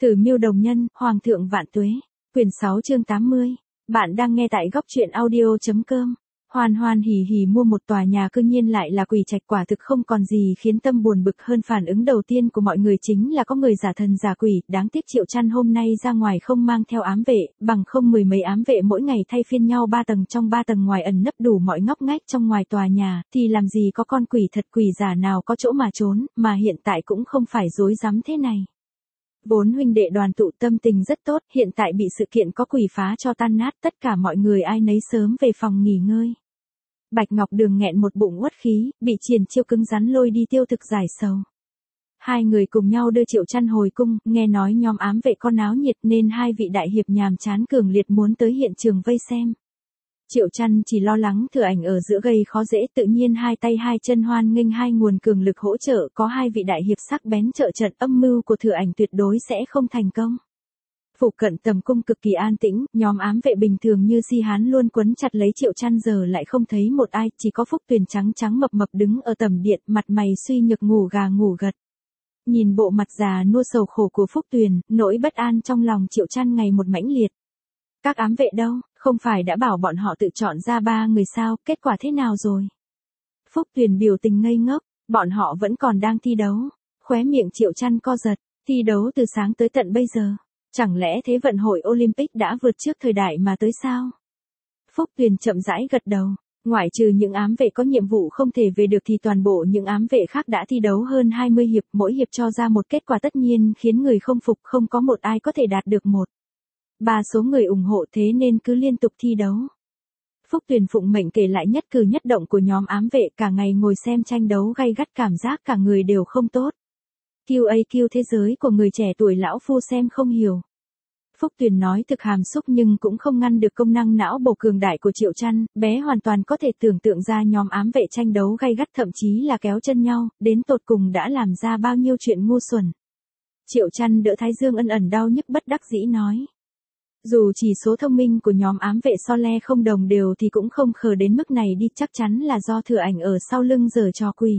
Tử Miêu Đồng Nhân, Hoàng thượng vạn tuế. Quyển 6 chương 80. Bạn đang nghe tại góc truyện audio.com. Hoan hoan hỉ hỉ mua một tòa nhà cư nhiên lại là quỷ trạch, quả thực không còn gì khiến tâm buồn bực hơn. Phản ứng đầu tiên của mọi người chính là có người giả thần giả quỷ, đáng tiếc Triệu Chăn hôm nay ra ngoài không mang theo ám vệ, bằng không mười mấy ám vệ mỗi ngày thay phiên nhau 3 tầng trong 3 tầng ngoài ẩn nấp đủ mọi ngóc ngách trong ngoài tòa nhà, thì làm gì có con quỷ thật quỷ giả nào có chỗ mà trốn, mà hiện tại cũng không phải rối rắm thế này. Vốn huynh đệ đoàn tụ tâm tình rất tốt, hiện tại bị sự kiện có quỷ phá cho tan nát, tất cả mọi người ai nấy sớm về phòng nghỉ ngơi. Bạch Ngọc Đường nghẹn một bụng uất khí, bị Triển Chiêu cứng rắn lôi đi tiêu thực giải sầu. Hai người cùng nhau đưa Triệu Chăn hồi cung, nghe nói nhóm ám vệ có náo nhiệt nên hai vị đại hiệp nhàm chán cường liệt muốn tới hiện trường vây xem. Triệu Chăn chỉ lo lắng Thừa Ảnh ở giữa gây khó dễ, tự nhiên hai tay hai chân hoan nghênh hai nguồn cường lực hỗ trợ, có hai vị đại hiệp sắc bén trợ trận, âm mưu của Thừa Ảnh tuyệt đối sẽ không thành công. Phủ cận tầm cung cực kỳ an tĩnh, nhóm ám vệ bình thường như si hán luôn quấn chặt lấy Triệu Chăn, giờ lại không thấy một ai, chỉ có Phúc Tuyền trắng trắng mập mập đứng ở tầm điện, mặt mày suy nhược ngủ gà ngủ gật. Nhìn bộ mặt già nua sầu khổ của Phúc Tuyền, nỗi bất an trong lòng Triệu Chăn ngày một mãnh liệt. Các ám vệ đâu, không phải đã bảo bọn họ tự chọn ra 3 người sao, kết quả thế nào rồi? Phúc Tuyền biểu tình ngây ngốc, bọn họ vẫn còn đang thi đấu. Khóe miệng Triệu Chăn co giật, thi đấu từ sáng tới tận bây giờ. Chẳng lẽ Thế vận hội Olympic đã vượt trước thời đại mà tới sao? Phúc Tuyền chậm rãi gật đầu. Ngoại trừ những ám vệ có nhiệm vụ không thể về được thì toàn bộ những ám vệ khác đã thi đấu hơn 20 hiệp, mỗi hiệp cho ra một kết quả tất nhiên khiến người không phục, không có một ai có thể đạt được 1/3 số người ủng hộ, thế nên cứ liên tục thi đấu. Phúc Tuyền phụng mệnh kể lại nhất cử nhất động của nhóm ám vệ, cả ngày ngồi xem tranh đấu gay gắt, cảm giác cả người đều không tốt. QAQ thế giới của người trẻ tuổi lão phu xem không hiểu. Phúc Tuyền nói thực hàm xúc nhưng cũng không ngăn được công năng não bộ cường đại của Triệu Chăn, bé hoàn toàn có thể tưởng tượng ra nhóm ám vệ tranh đấu gay gắt, thậm chí là kéo chân nhau, đến tột cùng đã làm ra bao nhiêu chuyện ngu xuẩn. Triệu Chăn đỡ thái dương ân ẩn đau nhức bất đắc dĩ nói. Dù chỉ số thông minh của nhóm ám vệ so le không đồng đều thì cũng không khờ đến mức này đi, chắc chắn là do Thừa Ảnh ở sau lưng giở trò quỷ.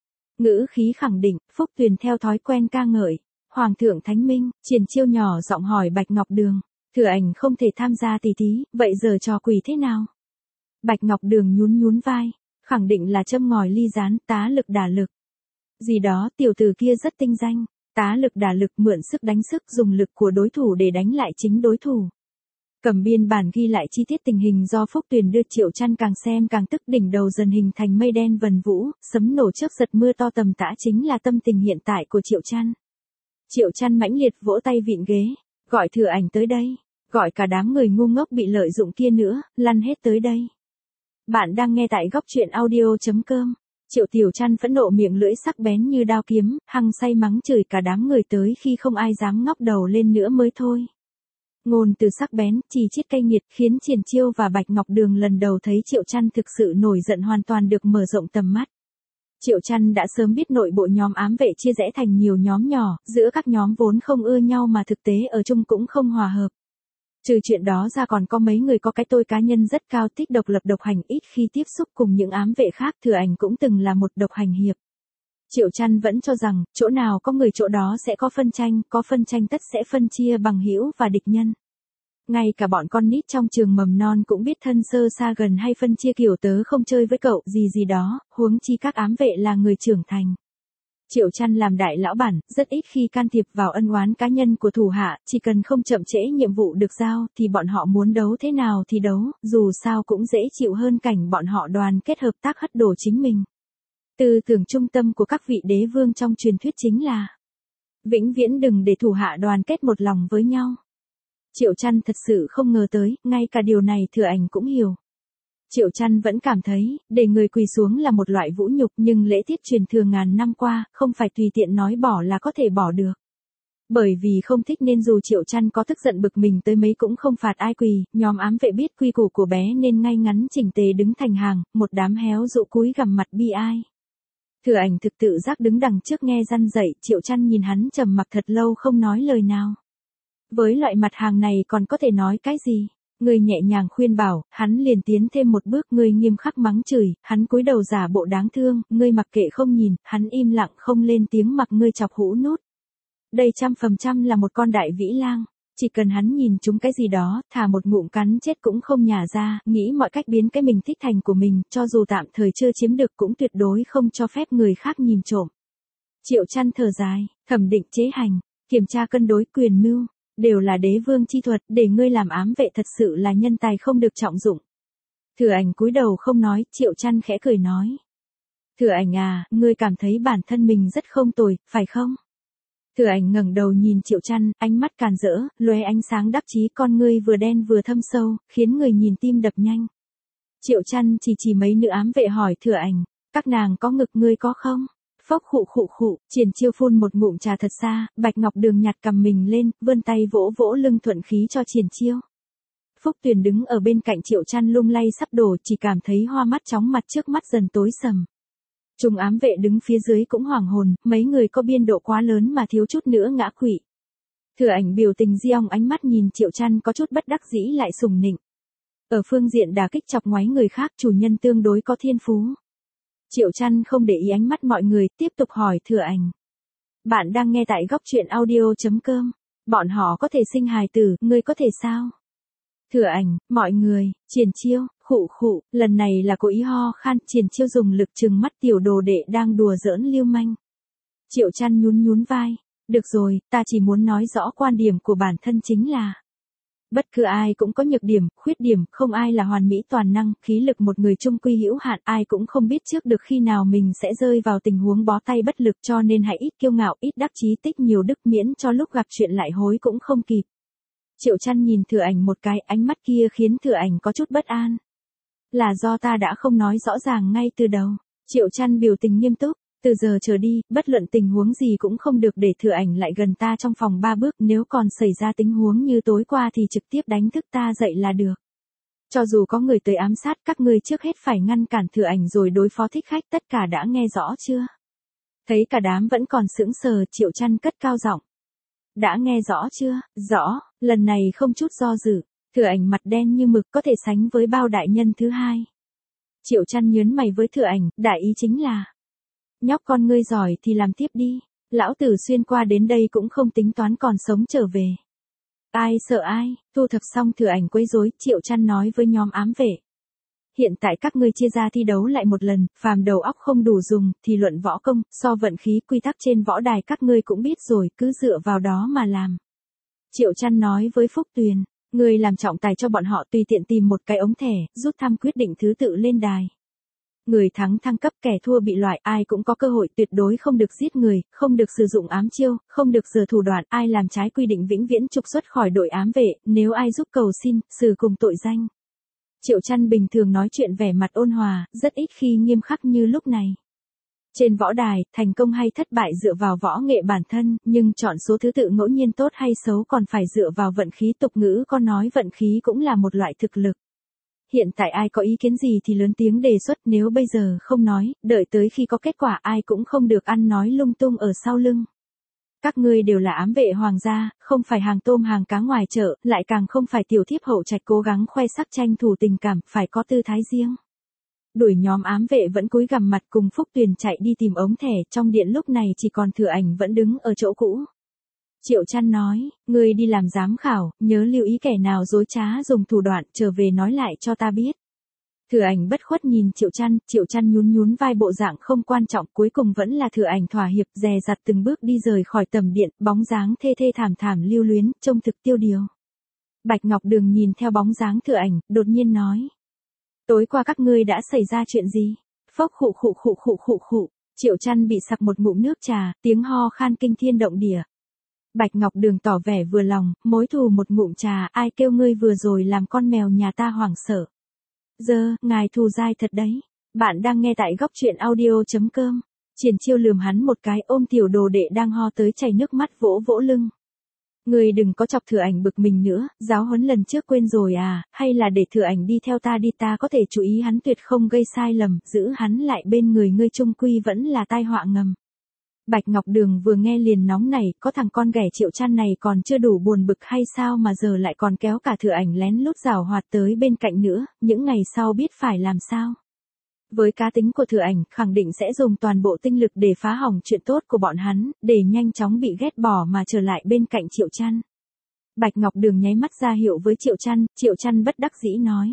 Ngữ khí khẳng định, Phúc Tuyền theo thói quen ca ngợi. Hoàng thượng thánh minh, Triển Chiêu nhỏ giọng hỏi Bạch Ngọc Đường. Thừa Ảnh không thể tham gia tỷ thí, vậy giờ trò quỷ thế nào? Bạch Ngọc Đường nhún nhún vai, khẳng định là châm ngòi ly gián, tá lực đả lực. Gì đó, tiểu tử kia rất tinh danh. Tá lực đả lực, mượn sức đánh sức, dùng lực của đối thủ để đánh lại chính đối thủ. Cầm biên bản ghi lại chi tiết tình hình do Phúc Tuyền đưa. Triệu Chăn càng xem càng tức, đỉnh đầu dần hình thành mây đen vần vũ, sấm nổ chớp giật mưa to tầm tã chính là tâm tình hiện tại của Triệu Chăn. Triệu Chăn mãnh liệt vỗ tay vịn ghế, gọi Thừa Ảnh tới đây, gọi cả đám người ngu ngốc bị lợi dụng kia nữa, lăn hết tới đây. Bạn đang nghe tại góc truyện audio.com. Triệu Tiểu Chăn phẫn nộ, miệng lưỡi sắc bén như đao kiếm, hăng say mắng chửi cả đám người tới khi không ai dám ngóc đầu lên nữa mới thôi. Ngôn từ sắc bén, chỉ chiết cay nghiệt khiến Triển Chiêu và Bạch Ngọc Đường lần đầu thấy Triệu Chăn thực sự nổi giận hoàn toàn được mở rộng tầm mắt. Triệu Chăn đã sớm biết nội bộ nhóm ám vệ chia rẽ thành nhiều nhóm nhỏ, giữa các nhóm vốn không ưa nhau mà thực tế ở chung cũng không hòa hợp. Trừ chuyện đó ra còn có mấy người có cái tôi cá nhân rất cao, thích độc lập độc hành, ít khi tiếp xúc cùng những ám vệ khác. Thừa Ảnh cũng từng là một độc hành hiệp. Triệu Chăn vẫn cho rằng, chỗ nào có người chỗ đó sẽ có phân tranh, có phân tranh tất sẽ phân chia bằng hữu và địch nhân. Ngay cả bọn con nít trong trường mầm non cũng biết thân sơ xa gần hay phân chia kiểu tớ không chơi với cậu gì đó, huống chi các ám vệ là người trưởng thành. Triệu Chăn làm đại lão bản, rất ít khi can thiệp vào ân oán cá nhân của thủ hạ, chỉ cần không chậm trễ nhiệm vụ được giao thì bọn họ muốn đấu thế nào thì đấu, dù sao cũng dễ chịu hơn cảnh bọn họ đoàn kết hợp tác hất đổ chính mình. Tư tưởng trung tâm của các vị đế vương trong truyền thuyết chính là vĩnh viễn đừng để thủ hạ đoàn kết một lòng với nhau. Triệu Chăn thật sự không ngờ tới, ngay cả điều này Thừa Ảnh cũng hiểu. Triệu Chăn vẫn cảm thấy, để người quỳ xuống là một loại vũ nhục, nhưng lễ tiết truyền thừa ngàn năm qua, không phải tùy tiện nói bỏ là có thể bỏ được. Bởi vì không thích nên dù Triệu Chăn có tức giận bực mình tới mấy cũng không phạt ai quỳ, nhóm ám vệ biết quy củ của bé nên ngay ngắn chỉnh tề đứng thành hàng, một đám héo dụ cúi gằm mặt bi ai. Thừa Ảnh thực tự giác đứng đằng trước nghe răn dạy, Triệu Chăn nhìn hắn trầm mặc thật lâu không nói lời nào. Với loại mặt hàng này còn có thể nói cái gì? Người nhẹ nhàng khuyên bảo, hắn liền tiến thêm một bước, người nghiêm khắc mắng chửi, hắn cúi đầu giả bộ đáng thương, người mặc kệ không nhìn, hắn im lặng không lên tiếng, mặc ngươi chọc hũ nút. Đây 100% là một con đại vĩ lang. Chỉ cần hắn nhìn chúng cái gì đó, thả một ngụm cắn chết cũng không nhả ra, nghĩ mọi cách biến cái mình thích thành của mình, cho dù tạm thời chưa chiếm được cũng tuyệt đối không cho phép người khác nhìn trộm. Triệu Chăn thở dài, thẩm định chế hành, kiểm tra cân đối quyền mưu, đều là đế vương chi thuật, để ngươi làm ám vệ thật sự là nhân tài không được trọng dụng. Thừa Ảnh cúi đầu không nói, Triệu Chăn khẽ cười nói. Thừa Ảnh à, ngươi cảm thấy bản thân mình rất không tồi, phải không? Thừa Ảnh ngẩng đầu nhìn Triệu Chăn, ánh mắt càn rỡ, lóe ánh sáng đắc chí, con ngươi vừa đen vừa thâm sâu, khiến người nhìn tim đập nhanh. Triệu Chăn chỉ mấy nữ ám vệ hỏi Thừa Ảnh, các nàng có ngực ngươi có không? Phốc khụ khụ khụ, Triển Chiêu phun một ngụm trà thật xa, Bạch Ngọc Đường nhặt cầm mình lên, vươn tay vỗ vỗ lưng thuận khí cho Triển Chiêu. Phúc Tuyền đứng ở bên cạnh Triệu Chăn lung lay sắp đổ, chỉ cảm thấy hoa mắt chóng mặt trước mắt dần tối sầm. Trung ám vệ đứng phía dưới cũng hoảng hồn, mấy người có biên độ quá lớn mà thiếu chút nữa ngã quỵ. Thừa Ảnh biểu tình diong, ánh mắt nhìn Triệu Chăn có chút bất đắc dĩ lại sùng nịnh. Ở phương diện đả kích chọc ngoáy người khác, chủ nhân tương đối có thiên phú. Triệu Chăn không để ý ánh mắt mọi người, tiếp tục hỏi Thừa Ảnh. Bạn đang nghe tại góc truyện audio.com. Bọn họ có thể sinh hài tử, ngươi có thể sao? Thừa Ảnh, mọi người, Triển Chiêu, khụ khụ, lần này là cố ý ho khan, Triển Chiêu dùng lực trừng mắt tiểu đồ đệ đang đùa giỡn lưu manh. Triệu Chăn nhún vai, được rồi, ta chỉ muốn nói rõ quan điểm của bản thân chính là. Bất cứ ai cũng có nhược điểm, khuyết điểm, không ai là hoàn mỹ toàn năng, khí lực một người chung quy hữu hạn, ai cũng không biết trước được khi nào mình sẽ rơi vào tình huống bó tay bất lực, cho nên hãy ít kiêu ngạo, ít đắc chí, tích nhiều đức, miễn cho lúc gặp chuyện lại hối cũng không kịp. Triệu Chăn nhìn Thừa Ảnh một cái, ánh mắt kia khiến Thừa Ảnh có chút bất an. Là do ta đã không nói rõ ràng ngay từ đầu. Triệu Chăn biểu tình nghiêm túc, từ giờ trở đi, bất luận tình huống gì cũng không được để Thừa Ảnh lại gần ta trong phòng 3 bước, nếu còn xảy ra tình huống như tối qua thì trực tiếp đánh thức ta dậy là được. Cho dù có người tới ám sát, các ngươi trước hết phải ngăn cản Thừa Ảnh rồi đối phó thích khách, tất cả đã nghe rõ chưa? Thấy cả đám vẫn còn sững sờ, Triệu Chăn cất cao giọng. Đã nghe rõ chưa? Rõ, lần này không chút do dự. Thừa Ảnh mặt đen như mực, có thể sánh với bao đại nhân thứ hai. Triệu Chăn nhớn mày với Thừa Ảnh, đại ý chính là. Nhóc con ngươi giỏi thì làm tiếp đi. Lão tử xuyên qua đến đây cũng không tính toán còn sống trở về. Ai sợ ai, thu thập xong Thừa Ảnh quấy rối, Triệu Chăn nói với nhóm ám vệ. Hiện tại các ngươi chia ra thi đấu lại một lần, phàm đầu óc không đủ dùng, thì luận võ công, so vận khí, quy tắc trên võ đài các ngươi cũng biết rồi, cứ dựa vào đó mà làm. Triệu Chăn nói với Phúc Tuyền, ngươi làm trọng tài cho bọn họ, tùy tiện tìm một cái ống thẻ, rút thăm quyết định thứ tự lên đài. Người thắng thăng cấp, kẻ thua bị loại, ai cũng có cơ hội, tuyệt đối không được giết người, không được sử dụng ám chiêu, không được giở thủ đoạn, ai làm trái quy định vĩnh viễn trục xuất khỏi đội ám vệ, nếu ai giúp cầu xin, xử cùng tội danh. Triệu Chăn bình thường nói chuyện vẻ mặt ôn hòa, rất ít khi nghiêm khắc như lúc này. Trên võ đài, thành công hay thất bại dựa vào võ nghệ bản thân, nhưng chọn số thứ tự ngẫu nhiên tốt hay xấu còn phải dựa vào vận khí, tục ngữ có nói vận khí cũng là một loại thực lực. Hiện tại ai có ý kiến gì thì lớn tiếng đề xuất, nếu bây giờ không nói, đợi tới khi có kết quả ai cũng không được ăn nói lung tung ở sau lưng. Các ngươi đều là ám vệ hoàng gia, không phải hàng tôm hàng cá ngoài chợ, lại càng không phải tiểu thiếp hậu trạch cố gắng khoe sắc tranh thủ tình cảm, phải có tư thái riêng. Đuổi nhóm ám vệ vẫn cúi gằm mặt cùng Phúc Tuyền chạy đi tìm ống thẻ, trong điện lúc này chỉ còn Thừa Ảnh vẫn đứng ở chỗ cũ. Triệu Chăn nói, ngươi đi làm giám khảo, nhớ lưu ý kẻ nào dối trá dùng thủ đoạn, trở về nói lại cho ta biết. Thừa Ảnh bất khuất nhìn Triệu Chăn nhún vai bộ dạng không quan trọng, cuối cùng vẫn là Thừa Ảnh thỏa hiệp, dè dặt từng bước đi rời khỏi tầm điện, bóng dáng thê thê thảm thảm lưu luyến, trông thực tiêu điều. Bạch Ngọc Đường nhìn theo bóng dáng Thừa Ảnh, đột nhiên nói. Tối qua các ngươi đã xảy ra chuyện gì? Phốc khụ khụ. Triệu Chăn bị sặc một ngụm nước trà, tiếng ho khan kinh thiên động địa. Bạch Ngọc Đường tỏ vẻ vừa lòng, mối thù một ngụm trà, ai kêu ngươi vừa rồi làm con mèo nhà ta hoảng sợ. Giờ, ngài thù dai thật đấy. Bạn đang nghe tại góc truyện audio.com. Triển Chiêu lườm hắn một cái, ôm tiểu đồ đệ đang ho tới chảy nước mắt vỗ vỗ lưng. Ngươi đừng có chọc Thừa Ảnh bực mình nữa, giáo huấn lần trước quên rồi à, hay là để Thừa Ảnh đi theo ta đi, ta có thể chú ý hắn tuyệt không gây sai lầm, giữ hắn lại bên người ngươi chung quy vẫn là tai họa ngầm. Bạch Ngọc Đường vừa nghe liền nóng nảy, có thằng con ghẻ Triệu Chăn này còn chưa đủ buồn bực hay sao mà giờ lại còn kéo cả Thừa Ảnh lén lút giảo hoạt tới bên cạnh nữa, những ngày sau biết phải làm sao. Với cá tính của Thừa Ảnh, khẳng định sẽ dùng toàn bộ tinh lực để phá hỏng chuyện tốt của bọn hắn, để nhanh chóng bị ghét bỏ mà trở lại bên cạnh Triệu Chăn. Bạch Ngọc Đường nháy mắt ra hiệu với Triệu Chăn bất đắc dĩ nói.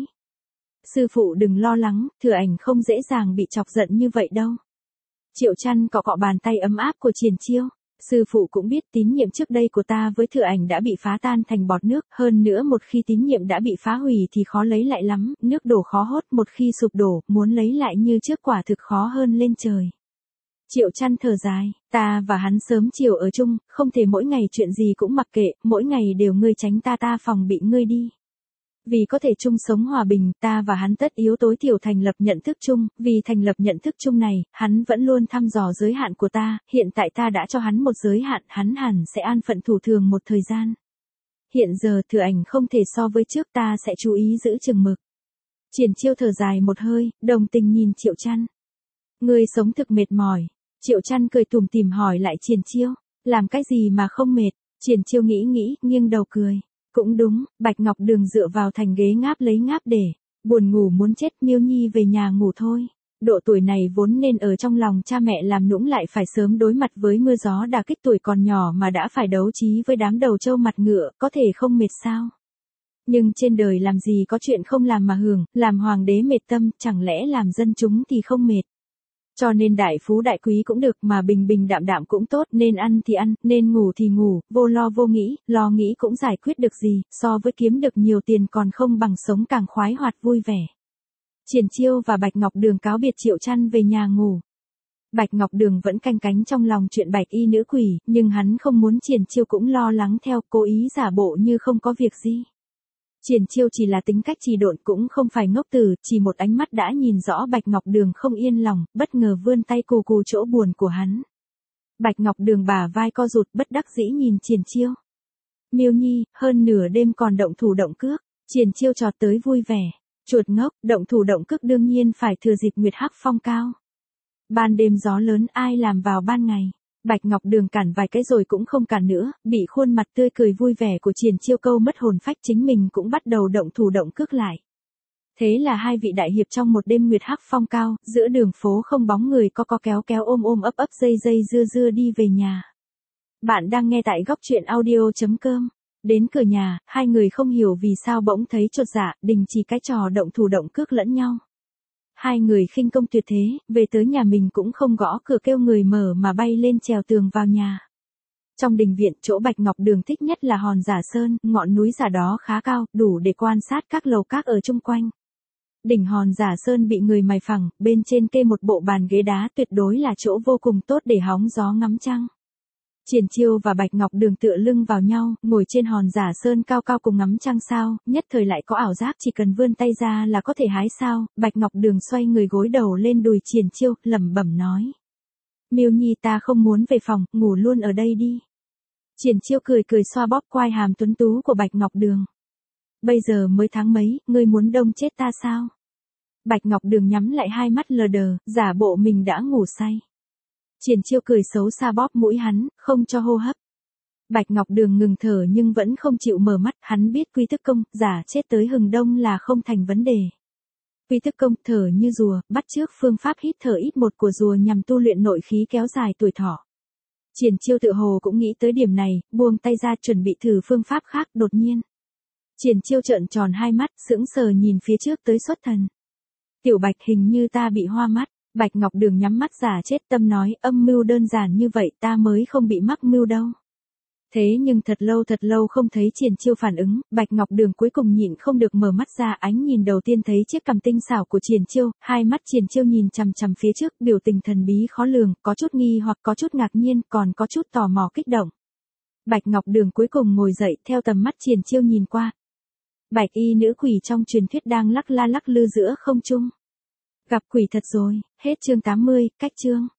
Sư phụ đừng lo lắng, Thừa Ảnh không dễ dàng bị chọc giận như vậy đâu. Triệu Chăn cọ cọ bàn tay ấm áp của Triển Chiêu. Sư phụ cũng biết tín nhiệm trước đây của ta với Thừa Ảnh đã bị phá tan thành bọt nước, hơn nữa một khi tín nhiệm đã bị phá hủy thì khó lấy lại lắm, nước đổ khó hốt, một khi sụp đổ, muốn lấy lại như trước quả thực khó hơn lên trời. Triệu Chăn thở dài, ta và hắn sớm chiều ở chung, không thể mỗi ngày chuyện gì cũng mặc kệ, mỗi ngày đều ngươi tránh ta phòng bị ngươi đi. Vì có thể chung sống hòa bình, ta và hắn tất yếu tối thiểu thành lập nhận thức chung, vì thành lập nhận thức chung này, hắn vẫn luôn thăm dò giới hạn của ta, hiện tại ta đã cho hắn một giới hạn, hắn hẳn sẽ an phận thủ thường một thời gian. Hiện giờ Thừa Ảnh không thể so với trước, ta sẽ chú ý giữ chừng mực. Triển Chiêu thở dài một hơi, đồng tình nhìn Triệu Chăn. Ngươi sống thực mệt mỏi. Triệu Chăn cười tủm tỉm hỏi lại Triển Chiêu, làm cái gì mà không mệt? Triển Chiêu nghĩ, nghiêng đầu cười. Cũng đúng, Bạch Ngọc Đường dựa vào thành ghế ngáp lấy ngáp để, buồn ngủ muốn chết, Miêu Nhi về nhà ngủ thôi. Độ tuổi này vốn nên ở trong lòng cha mẹ làm nũng lại phải sớm đối mặt với mưa gió đả kích, tuổi còn nhỏ mà đã phải đấu trí với đám đầu trâu mặt ngựa, có thể không mệt sao? Nhưng trên đời làm gì có chuyện không làm mà hưởng, làm hoàng đế mệt tâm, chẳng lẽ làm dân chúng thì không mệt? Cho nên đại phú đại quý cũng được, mà bình bình đạm đạm cũng tốt, nên ăn thì ăn, nên ngủ thì ngủ, vô lo vô nghĩ, lo nghĩ cũng giải quyết được gì, so với kiếm được nhiều tiền còn không bằng sống càng khoái hoạt vui vẻ. Triển Chiêu và Bạch Ngọc Đường cáo biệt Triệu Chăn về nhà ngủ. Bạch Ngọc Đường vẫn canh cánh trong lòng chuyện Bạch y nữ quỷ, nhưng hắn không muốn Triển Chiêu cũng lo lắng theo, cố ý giả bộ như không có việc gì. Triển Chiêu chỉ là tính cách trì độn, cũng không phải ngốc tử, chỉ một ánh mắt đã nhìn rõ Bạch Ngọc Đường không yên lòng, bất ngờ vươn tay cù chỗ buồn của hắn. Bạch Ngọc Đường bả vai co rụt, bất đắc dĩ nhìn Triển Chiêu. Miêu Nhi, hơn nửa đêm còn động thủ động cước. Triển Chiêu trọt tới vui vẻ. Chuột ngốc, động thủ động cước đương nhiên phải thừa dịp nguyệt hắc phong cao. Ban đêm gió lớn, ai làm vào ban ngày. Bạch Ngọc Đường cản vài cái rồi cũng không cản nữa, bị khuôn mặt tươi cười vui vẻ của Triển Chiêu câu mất hồn phách, chính mình cũng bắt đầu động thủ động cước lại. Thế là hai vị đại hiệp trong một đêm nguyệt hắc phong cao, giữa đường phố không bóng người, có kéo ôm ấp dây dưa đi về nhà. Bạn đang nghe tại góc truyện audio.com. Đến cửa nhà, hai người không hiểu vì sao bỗng thấy chột dạ, đình chỉ cái trò động thủ động cước lẫn nhau. Hai người khinh công tuyệt thế, về tới nhà mình cũng không gõ cửa kêu người mở mà bay lên trèo tường vào nhà. Trong đình viện, chỗ Bạch Ngọc Đường thích nhất là Hòn Giả Sơn, ngọn núi giả đó khá cao, đủ để quan sát các lầu các ở chung quanh. Đỉnh Hòn Giả Sơn bị người mài phẳng, bên trên kê một bộ bàn ghế đá, tuyệt đối là chỗ vô cùng tốt để hóng gió ngắm trăng. Triển Chiêu và Bạch Ngọc Đường tựa lưng vào nhau, ngồi trên Hòn Giả Sơn cao cao cùng ngắm trăng sao, nhất thời lại có ảo giác chỉ cần vươn tay ra là có thể hái sao. Bạch Ngọc Đường xoay người gối đầu lên đùi Triển Chiêu, lẩm bẩm nói. Miêu Nhi, ta không muốn về phòng, ngủ luôn ở đây đi. Triển Chiêu cười xoa bóp quai hàm tuấn tú của Bạch Ngọc Đường. Bây giờ mới tháng mấy, ngươi muốn đông chết ta sao? Bạch Ngọc Đường nhắm lại hai mắt lờ đờ, giả bộ mình đã ngủ say. Triển Chiêu cười xấu xa bóp mũi hắn, không cho hô hấp. Bạch Ngọc Đường ngừng thở nhưng vẫn không chịu mở mắt, hắn biết quy thức công, giả chết tới hừng đông là không thành vấn đề. Quy thức công, thở như rùa, bắt chước phương pháp hít thở ít một của rùa nhằm tu luyện nội khí kéo dài tuổi thọ. Triển Chiêu tự hồ cũng nghĩ tới điểm này, buông tay ra chuẩn bị thử phương pháp khác, đột nhiên. Triển Chiêu trợn tròn hai mắt, sững sờ nhìn phía trước tới xuất thần. Tiểu Bạch, hình như ta bị hoa mắt. Bạch Ngọc Đường nhắm mắt giả chết, tâm nói, âm mưu đơn giản như vậy ta mới không bị mắc mưu đâu. Thế nhưng thật lâu không thấy Triển Chiêu phản ứng, Bạch Ngọc Đường cuối cùng nhịn không được mở mắt ra, ánh nhìn đầu tiên thấy chiếc cằm tinh xảo của Triển Chiêu, hai mắt Triển Chiêu nhìn chằm chằm phía trước, biểu tình thần bí khó lường, có chút nghi hoặc có chút ngạc nhiên, còn có chút tò mò kích động. Bạch Ngọc Đường cuối cùng ngồi dậy, theo tầm mắt Triển Chiêu nhìn qua. Bạch y nữ quỷ trong truyền thuyết đang lắc lư giữa không trung. Gặp quỷ thật rồi, hết chương 80, cách chương.